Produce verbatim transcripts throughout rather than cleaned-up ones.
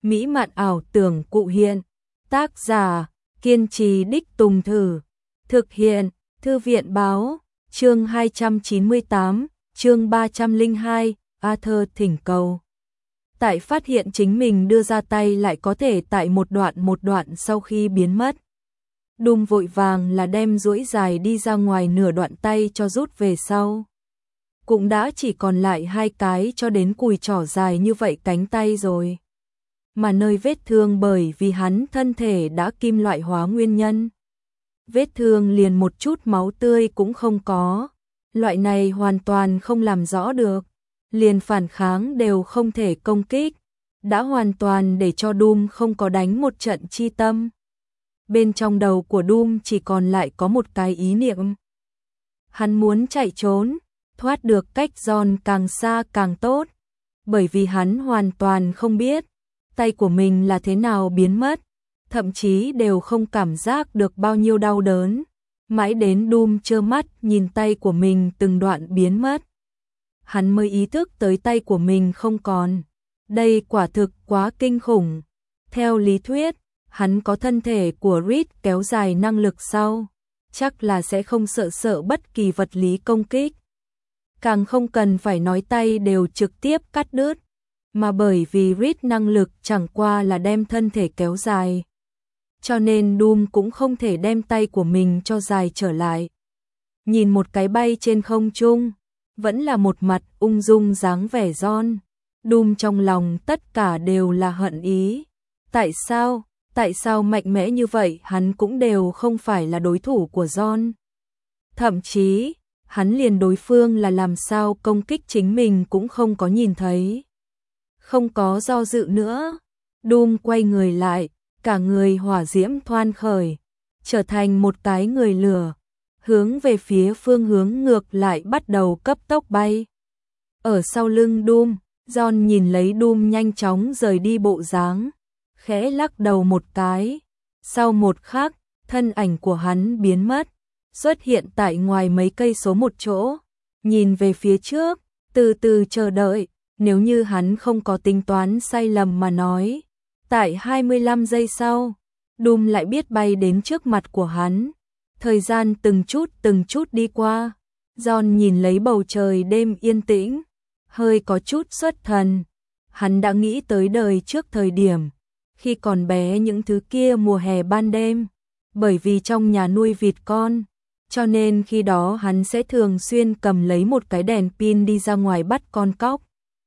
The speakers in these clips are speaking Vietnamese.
mỹ mạn ảo tưởng cụ hiện. Tác giả, kiên trì đích tùng thử. Thực hiện, Thư viện báo, chương hai trăm chín mươi tám, chương ba trăm lẻ hai, Arthur thỉnh cầu. Tại phát hiện chính mình đưa ra tay lại có thể tại một đoạn một đoạn sau khi biến mất. Doom vội vàng là đem duỗi dài đi ra ngoài nửa đoạn tay cho rút về sau. Cũng đã chỉ còn lại hai cái cho đến cùi trỏ dài như vậy cánh tay rồi. Mà nơi vết thương bởi vì hắn thân thể đã kim loại hóa nguyên nhân. Vết thương liền một chút máu tươi cũng không có. Loại này hoàn toàn không làm rõ được. Liền phản kháng đều không thể công kích. Đã hoàn toàn để cho Doom không có đánh một trận chi tâm. Bên trong đầu của Doom chỉ còn lại có một cái ý niệm. Hắn muốn chạy trốn, thoát được cách John càng xa càng tốt. Bởi vì hắn hoàn toàn không biết tay của mình là thế nào biến mất, thậm chí đều không cảm giác được bao nhiêu đau đớn. Mãi đến Doom trơ mắt nhìn tay của mình từng đoạn biến mất. Hắn mới ý thức tới tay của mình không còn. Đây quả thực quá kinh khủng. Theo lý thuyết, hắn có thân thể của Reed kéo dài năng lực sau, chắc là sẽ không sợ sợ bất kỳ vật lý công kích. Càng không cần phải nói tay đều trực tiếp cắt đứt, mà bởi vì Reed năng lực chẳng qua là đem thân thể kéo dài. Cho nên Doom cũng không thể đem tay của mình cho dài trở lại. Nhìn một cái bay trên không trung, vẫn là một mặt ung dung dáng vẻ John. Doom trong lòng tất cả đều là hận ý. Tại sao? Tại sao mạnh mẽ như vậy hắn cũng đều không phải là đối thủ của John. Thậm chí, hắn liền đối phương là làm sao công kích chính mình cũng không có nhìn thấy. Không có do dự nữa, Doom quay người lại, cả người hỏa diễm thoan khởi, trở thành một cái người lửa, hướng về phía phương hướng ngược lại bắt đầu cấp tốc bay. Ở sau lưng Doom, John nhìn lấy Doom nhanh chóng rời đi bộ dáng, khẽ lắc đầu một cái. Sau một khắc, thân ảnh của hắn biến mất, xuất hiện tại ngoài mấy cây số một chỗ, nhìn về phía trước, từ từ chờ đợi. Nếu như hắn không có tính toán sai lầm mà nói, tại hai mươi lăm giây sau, Doom lại biết bay đến trước mặt của hắn. Thời gian từng chút từng chút đi qua, John nhìn lấy bầu trời đêm yên tĩnh, hơi có chút xuất thần. Hắn đã nghĩ tới đời trước thời điểm, khi còn bé những thứ kia mùa hè ban đêm, bởi vì trong nhà nuôi vịt con, cho nên khi đó hắn sẽ thường xuyên cầm lấy một cái đèn pin đi ra ngoài bắt con cóc.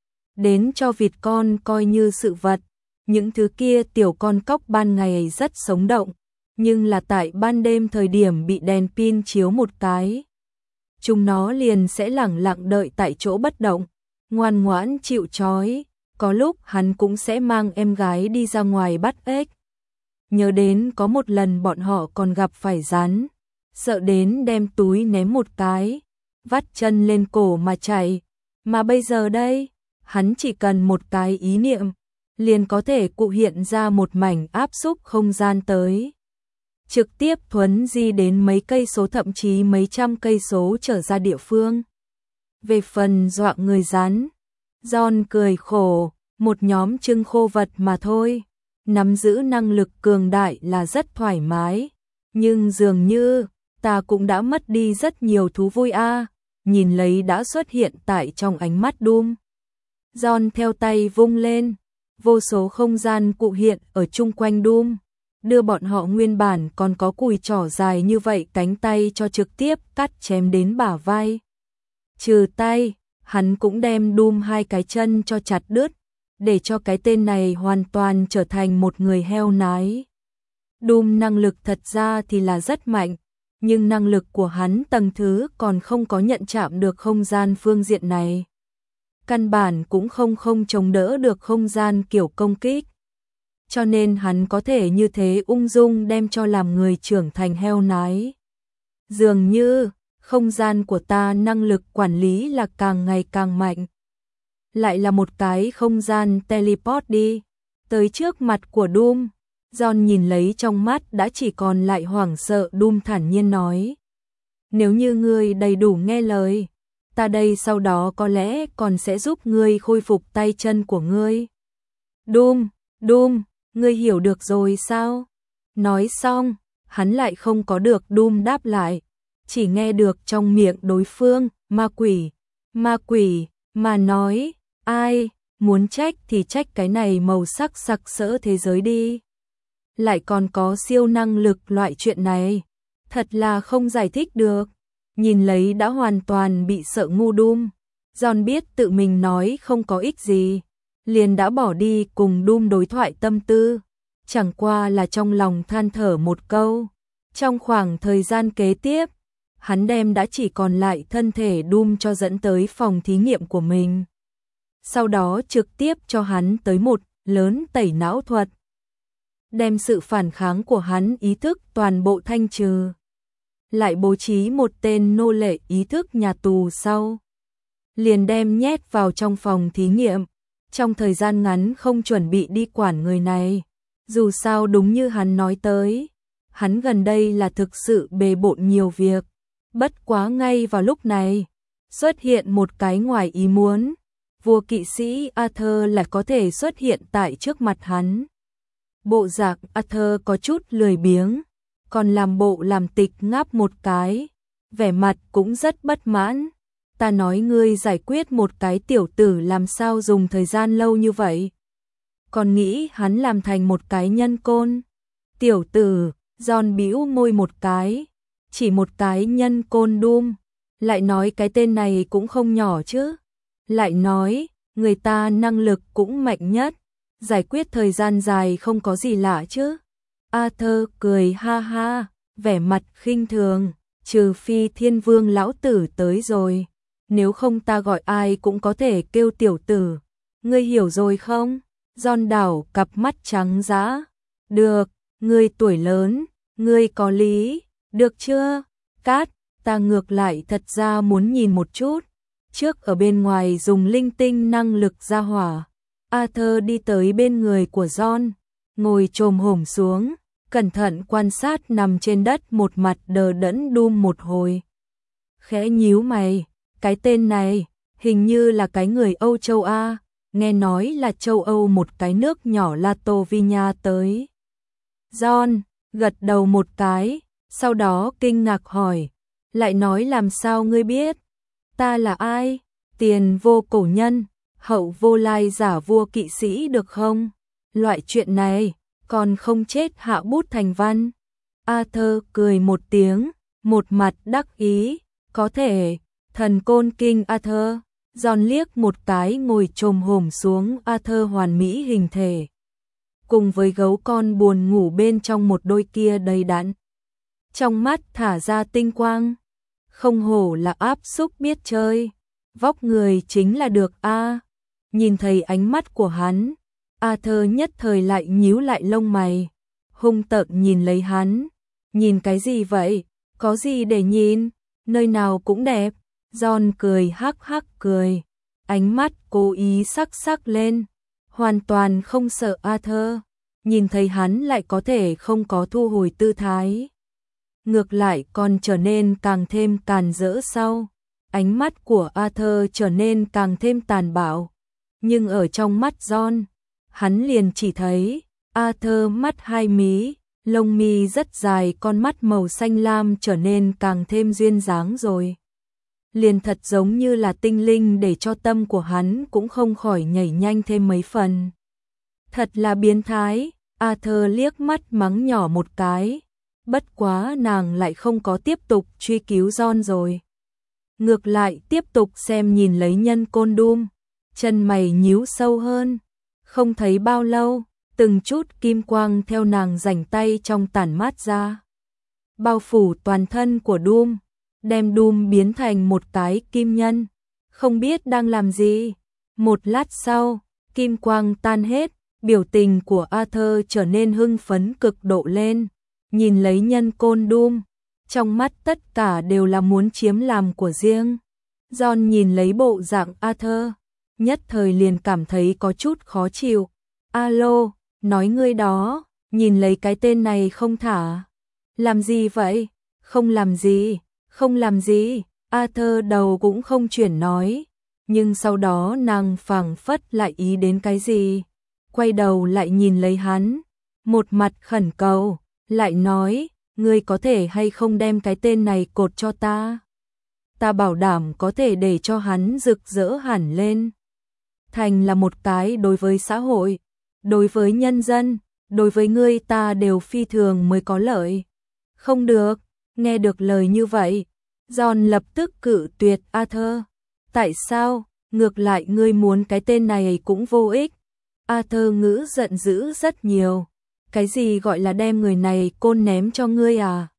Đến cho vịt con coi như sự vật, những thứ kia tiểu con cóc ban ngày rất sống động, nhưng là tại ban đêm thời điểm bị đèn pin chiếu một cái, chúng nó liền sẽ lẳng lặng đợi tại chỗ bất động, ngoan ngoãn chịu trói. Có lúc hắn cũng sẽ mang em gái đi ra ngoài bắt ếch. Nhớ đến có một lần bọn họ còn gặp phải rắn, sợ đến đem túi ném một cái, vắt chân lên cổ mà chạy. Mà bây giờ đây, hắn chỉ cần một cái ý niệm, liền có thể cụ hiện ra một mảnh áp xúc không gian tới. Trực tiếp thuấn di đến mấy cây số thậm chí mấy trăm cây số trở ra địa phương. Về phần dọa người rắn, John cười khổ, một nhóm trưng khô vật mà thôi. Nắm giữ năng lực cường đại là rất thoải mái, nhưng dường như ta cũng đã mất đi rất nhiều thú vui a. À. Nhìn lấy đã xuất hiện tại trong ánh mắt Doom, John theo tay vung lên, vô số không gian cụ hiện ở chung quanh Doom, đưa bọn họ nguyên bản còn có cùi trỏ dài như vậy cánh tay cho trực tiếp cắt chém đến bả vai. Trừ tay, hắn cũng đem Doom hai cái chân cho chặt đứt, để cho cái tên này hoàn toàn trở thành một người heo nái. Doom năng lực thật ra thì là rất mạnh, nhưng năng lực của hắn tầng thứ còn không có nhận chạm được không gian phương diện này. Căn bản cũng không không chống đỡ được không gian kiểu công kích. Cho nên hắn có thể như thế ung dung đem cho làm người trưởng thành heo nái. Dường như, không gian của ta năng lực quản lý là càng ngày càng mạnh. Lại là một cái không gian teleport đi, tới trước mặt của Doom. John nhìn lấy trong mắt đã chỉ còn lại hoảng sợ. Doom thản nhiên nói, nếu như ngươi đầy đủ nghe lời, ta đây sau đó có lẽ còn sẽ giúp ngươi khôi phục tay chân của ngươi. Doom, Doom, ngươi hiểu được rồi sao? Nói xong, hắn lại không có được Doom đáp lại, chỉ nghe được trong miệng đối phương, ma quỷ, ma quỷ, mà nói, ai, muốn trách thì trách cái này màu sắc sặc sỡ thế giới đi. Lại còn có siêu năng lực loại chuyện này, thật là không giải thích được. Nhìn lấy đã hoàn toàn bị sợ ngu Doom, John biết tự mình nói không có ích gì, liền đã bỏ đi cùng Doom đối thoại tâm tư, chẳng qua là trong lòng than thở một câu. Trong khoảng thời gian kế tiếp, hắn đem đã chỉ còn lại thân thể Doom cho dẫn tới phòng thí nghiệm của mình. Sau đó trực tiếp cho hắn tới một lớn tẩy não thuật, đem sự phản kháng của hắn ý thức toàn bộ thanh trừ. Lại bố trí một tên nô lệ ý thức nhà tù sau, liền đem nhét vào trong phòng thí nghiệm. Trong thời gian ngắn không chuẩn bị đi quản người này, dù sao đúng như hắn nói tới, hắn gần đây là thực sự bề bộn nhiều việc. Bất quá ngay vào lúc này, xuất hiện một cái ngoài ý muốn, vua kỵ sĩ Arthur lại có thể xuất hiện tại trước mặt hắn. Bộ dạng Arthur có chút lười biếng, còn làm bộ làm tịch ngáp một cái, vẻ mặt cũng rất bất mãn. Ta nói ngươi giải quyết một cái tiểu tử làm sao dùng thời gian lâu như vậy? Còn nghĩ hắn làm thành một cái nhân côn. Tiểu tử, John bĩu môi một cái, chỉ một cái nhân côn Doom, lại nói cái tên này cũng không nhỏ chứ. Lại nói, người ta năng lực cũng mạnh nhất, giải quyết thời gian dài không có gì lạ chứ. Arthur cười ha ha, vẻ mặt khinh thường, trừ phi Thiên Vương lão tử tới rồi, nếu không ta gọi ai cũng có thể kêu tiểu tử. Ngươi hiểu rồi không? John đảo cặp mắt trắng dã. Được, ngươi tuổi lớn, ngươi có lý, được chưa? Cát, ta ngược lại thật ra muốn nhìn một chút. Trước ở bên ngoài dùng linh tinh năng lực ra hỏa. Arthur đi tới bên người của John, ngồi chồm hổm xuống, cẩn thận quan sát nằm trên đất một mặt đờ đẫn Doom một hồi. Khẽ nhíu mày, cái tên này, hình như là cái người Âu Châu A, nghe nói là châu Âu một cái nước nhỏ Latovia tới. John gật đầu một cái, sau đó kinh ngạc hỏi, lại nói làm sao ngươi biết? Ta là ai? Tiền vô cổ nhân, hậu vô lai giả vua kỵ sĩ được không? Loại chuyện này, còn không chết hạ bút thành văn. Arthur cười một tiếng, một mặt đắc ý, có thể, thần côn kinh Arthur. John liếc một cái ngồi chồm hổm xuống Arthur hoàn mỹ hình thể, cùng với gấu con buồn ngủ bên trong một đôi kia đầy đặn, trong mắt thả ra tinh quang. Không hổ là áp xúc biết chơi, vóc người chính là được a. Nhìn thấy ánh mắt của hắn, Arthur nhất thời lại nhíu lại lông mày, hung tợn nhìn lấy hắn. Nhìn cái gì vậy? Có gì để nhìn? Nơi nào cũng đẹp. John cười hắc hắc cười, ánh mắt cố ý sắc sắc lên, hoàn toàn không sợ Arthur. Nhìn thấy hắn lại có thể không có thu hồi tư thái, ngược lại còn trở nên càng thêm càn rỡ sau. Ánh mắt của Arthur trở nên càng thêm tàn bạo, nhưng ở trong mắt John, hắn liền chỉ thấy Arthur mắt hai mí, lông mi rất dài, con mắt màu xanh lam trở nên càng thêm duyên dáng rồi. Liền thật giống như là tinh linh, để cho tâm của hắn cũng không khỏi nhảy nhanh thêm mấy phần. Thật là biến thái. Arthur liếc mắt mắng nhỏ một cái, bất quá nàng lại không có tiếp tục truy cứu John rồi. Ngược lại tiếp tục xem nhìn lấy nhân côn Doom, chân mày nhíu sâu hơn. Không thấy bao lâu, từng chút kim quang theo nàng rảnh tay trong tản mát ra, bao phủ toàn thân của Doom, đem Doom biến thành một cái kim nhân, không biết đang làm gì. Một lát sau, kim quang tan hết, biểu tình của Arthur trở nên hưng phấn cực độ lên, nhìn lấy nhân côn Doom, trong mắt tất cả đều là muốn chiếm làm của riêng. John nhìn lấy bộ dạng Arthur, nhất thời liền cảm thấy có chút khó chịu. Alo, nói ngươi đó, nhìn lấy cái tên này không thả. Làm gì vậy? Không làm gì, không làm gì. Arthur đầu cũng không chuyển nói, nhưng sau đó nàng phảng phất lại ý đến cái gì. quay đầu lại nhìn lấy hắn, một mặt khẩn cầu, lại nói, ngươi có thể hay không đem cái tên này cột cho ta? Ta bảo đảm có thể để cho hắn rực rỡ hẳn lên. Thành là một cái đối với xã hội, đối với nhân dân, đối với ngươi ta đều phi thường mới có lợi. Không được, nghe được lời như vậy, John lập tức cự tuyệt Arthur. Tại sao? Ngược lại ngươi muốn cái tên này cũng vô ích. Arthur ngữ giận dữ rất nhiều. Cái gì gọi là đem người này côn ném cho ngươi à?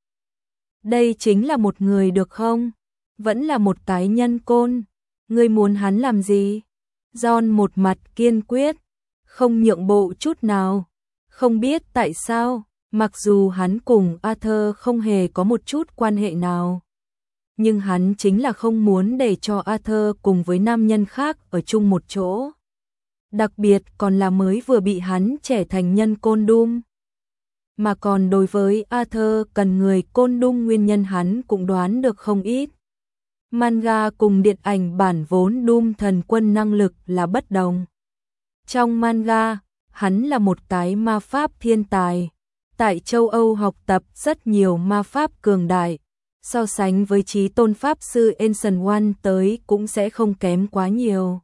Đây chính là một người được không? Vẫn là một cái nhân côn. Ngươi muốn hắn làm gì? John một mặt kiên quyết, không nhượng bộ chút nào. Không biết tại sao, mặc dù hắn cùng Arthur không hề có một chút quan hệ nào, nhưng hắn chính là không muốn để cho Arthur cùng với nam nhân khác ở chung một chỗ. Đặc biệt còn là mới vừa bị hắn trẻ thành nhân côn Doom. Mà còn đối với Arthur cần người côn Doom nguyên nhân hắn cũng đoán được không ít. Manga cùng điện ảnh bản vốn Doom thần quân năng lực là bất đồng. Trong manga, hắn là một cái ma pháp thiên tài. Tại châu Âu học tập rất nhiều ma pháp cường đại. So sánh với chí tôn pháp sư Ancient One tới cũng sẽ không kém quá nhiều.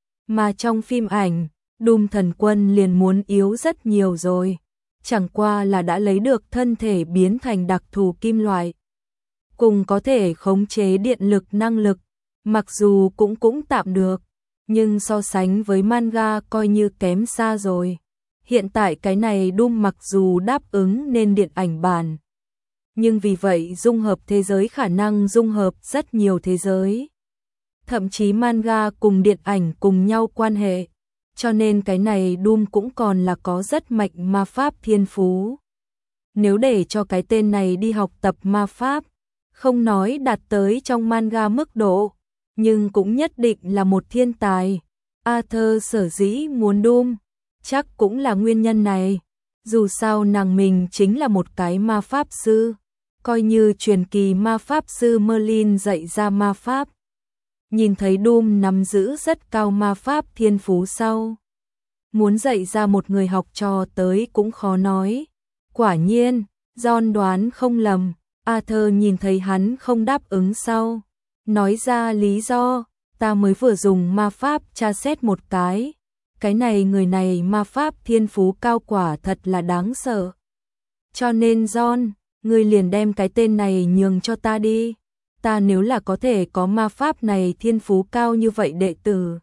Mà trong phim ảnh, Doom thần quân liền muốn yếu rất nhiều rồi. Chẳng qua là đã lấy được thân thể biến thành đặc thù kim loại. Cùng có thể khống chế điện lực năng lực, mặc dù cũng cũng tạm được, nhưng so sánh với manga coi như kém xa rồi. Hiện tại cái này Doom mặc dù đáp ứng nên điện ảnh bản, nhưng vì vậy dung hợp thế giới khả năng dung hợp rất nhiều thế giới. Thậm chí manga cùng điện ảnh cùng nhau quan hệ, cho nên cái này Doom cũng còn là có rất mạnh ma pháp thiên phú. Nếu để cho cái tên này đi học tập ma pháp, không nói đạt tới trong manga mức độ, nhưng cũng nhất định là một thiên tài. Arthur sở dĩ muốn Doom, chắc cũng là nguyên nhân này. Dù sao nàng mình chính là một cái ma pháp sư, coi như truyền kỳ ma pháp sư Merlin dạy ra ma pháp. Nhìn thấy Doom nắm giữ rất cao ma pháp thiên phú sau, muốn dạy ra một người học trò tới cũng khó nói. Quả nhiên, John đoán không lầm, Arthur nhìn thấy hắn không đáp ứng sau, nói ra lý do, ta mới vừa dùng ma pháp tra xét một cái, cái này người này ma pháp thiên phú cao quả thật là đáng sợ. Cho nên John, ngươi liền đem cái tên này nhường cho ta đi, ta nếu là có thể có ma pháp này thiên phú cao như vậy đệ tử,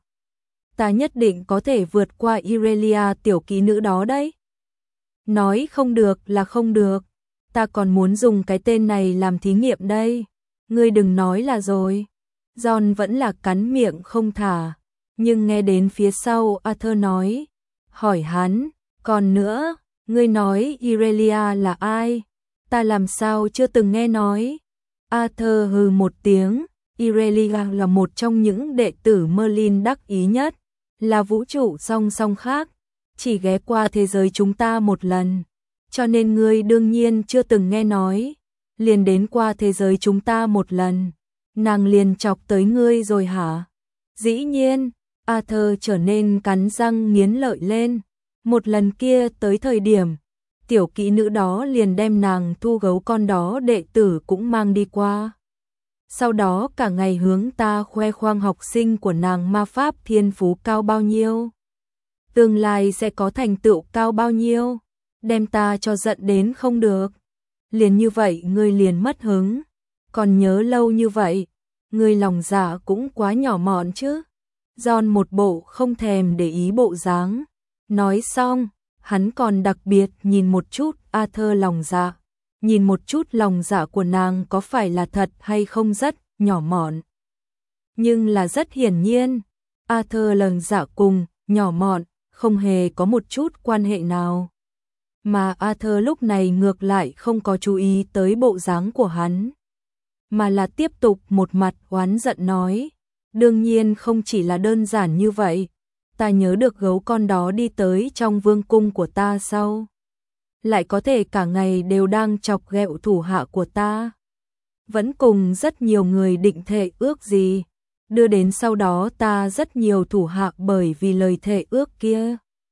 ta nhất định có thể vượt qua Irelia tiểu kỹ nữ đó đấy. Nói không được là không được, ta còn muốn dùng cái tên này làm thí nghiệm đây, ngươi đừng nói là rồi. John vẫn là cắn miệng không thả, nhưng nghe đến phía sau Arthur nói, hỏi hắn, còn nữa, ngươi nói Irelia là ai? Ta làm sao chưa từng nghe nói? Arthur hừ một tiếng, Irelia là một trong những đệ tử Merlin đắc ý nhất, là vũ trụ song song khác, chỉ ghé qua thế giới chúng ta một lần, cho nên ngươi đương nhiên chưa từng nghe nói, liền đến qua thế giới chúng ta một lần, nàng liền chọc tới ngươi rồi hả? Dĩ nhiên, Arthur trở nên cắn răng nghiến lợi lên, một lần kia tới thời điểm, tiểu kỹ nữ đó liền đem nàng thu gấu con đó đệ tử cũng mang đi qua. Sau đó cả ngày hướng ta khoe khoang học sinh của nàng ma pháp thiên phú cao bao nhiêu, tương lai sẽ có thành tựu cao bao nhiêu, đem ta cho giận đến không được. Liền như vậy ngươi liền mất hứng, còn nhớ lâu như vậy, ngươi lòng dạ cũng quá nhỏ mọn chứ. John một bộ không thèm để ý bộ dáng, nói xong, hắn còn đặc biệt nhìn một chút Arthur lòng dạ, nhìn một chút lòng dạ của nàng có phải là thật hay không rất nhỏ mọn. Nhưng là rất hiển nhiên, Arthur lòng dạ cùng nhỏ mọn không hề có một chút quan hệ nào. Mà Arthur lúc này ngược lại không có chú ý tới bộ dáng của hắn, mà là tiếp tục một mặt oán giận nói, đương nhiên không chỉ là đơn giản như vậy, ta nhớ được gấu con đó đi tới trong vương cung của ta sau, lại có thể cả ngày đều đang chọc ghẹo thủ hạ của ta, vẫn cùng rất nhiều người định thệ ước gì, đưa đến sau đó ta rất nhiều thủ hạ bởi vì lời thệ ước kia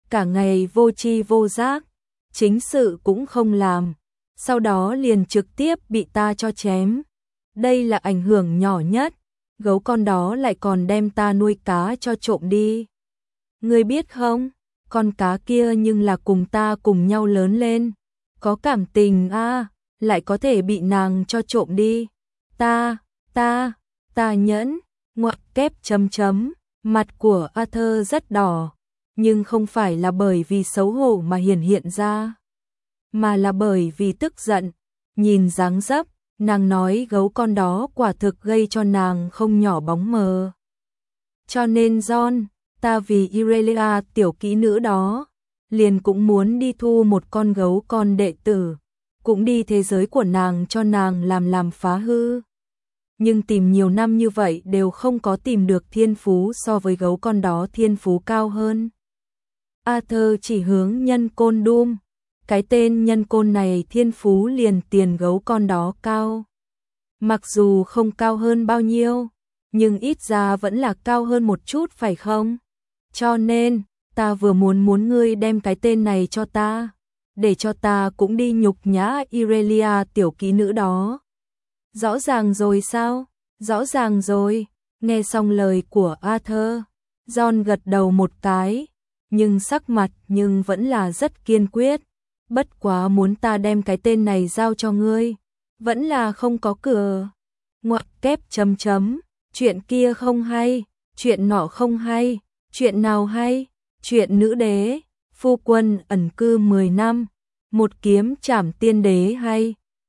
cả ngày vô tri vô giác, chính sự cũng không làm, sau đó liền trực tiếp bị ta cho chém. Đây là ảnh hưởng nhỏ nhất, gấu con đó lại còn đem ta nuôi cá cho trộm đi. Ngươi biết không, con cá kia nhưng là cùng ta cùng nhau lớn lên, có cảm tình a, à, lại có thể bị nàng cho trộm đi. Ta, ta, ta nhẫn, ngoặc kép chấm chấm, mặt của Arthur rất đỏ, nhưng không phải là bởi vì xấu hổ mà hiển hiện ra, mà là bởi vì tức giận. Nhìn dáng dấp, nàng nói gấu con đó quả thực gây cho nàng không nhỏ bóng mờ. Cho nên John, ta vì Irelia tiểu kỹ nữ đó, liền cũng muốn đi thu một con gấu con đệ tử, cũng đi thế giới của nàng cho nàng làm làm phá hư. Nhưng tìm nhiều năm như vậy đều không có tìm được thiên phú so với gấu con đó thiên phú cao hơn. Arthur chỉ hướng nhân côn Doom, cái tên nhân côn này thiên phú liền tiền gấu con đó cao. Mặc dù không cao hơn bao nhiêu, nhưng ít ra vẫn là cao hơn một chút phải không? Cho nên, ta vừa muốn muốn ngươi đem cái tên này cho ta, để cho ta cũng đi nhục nhã Irelia tiểu kỹ nữ đó. Rõ ràng rồi sao? Rõ ràng rồi. Nghe xong lời của Arthur, John gật đầu một cái, nhưng sắc mặt nhưng vẫn là rất kiên quyết. Bất quá muốn ta đem cái tên này giao cho ngươi, vẫn là không có cửa. Ngoặc kép chấm chấm, chuyện kia không hay, chuyện nọ không hay, chuyện nào hay, chuyện nữ đế, phu quân ẩn cư mười năm, một kiếm trảm tiên đế hay.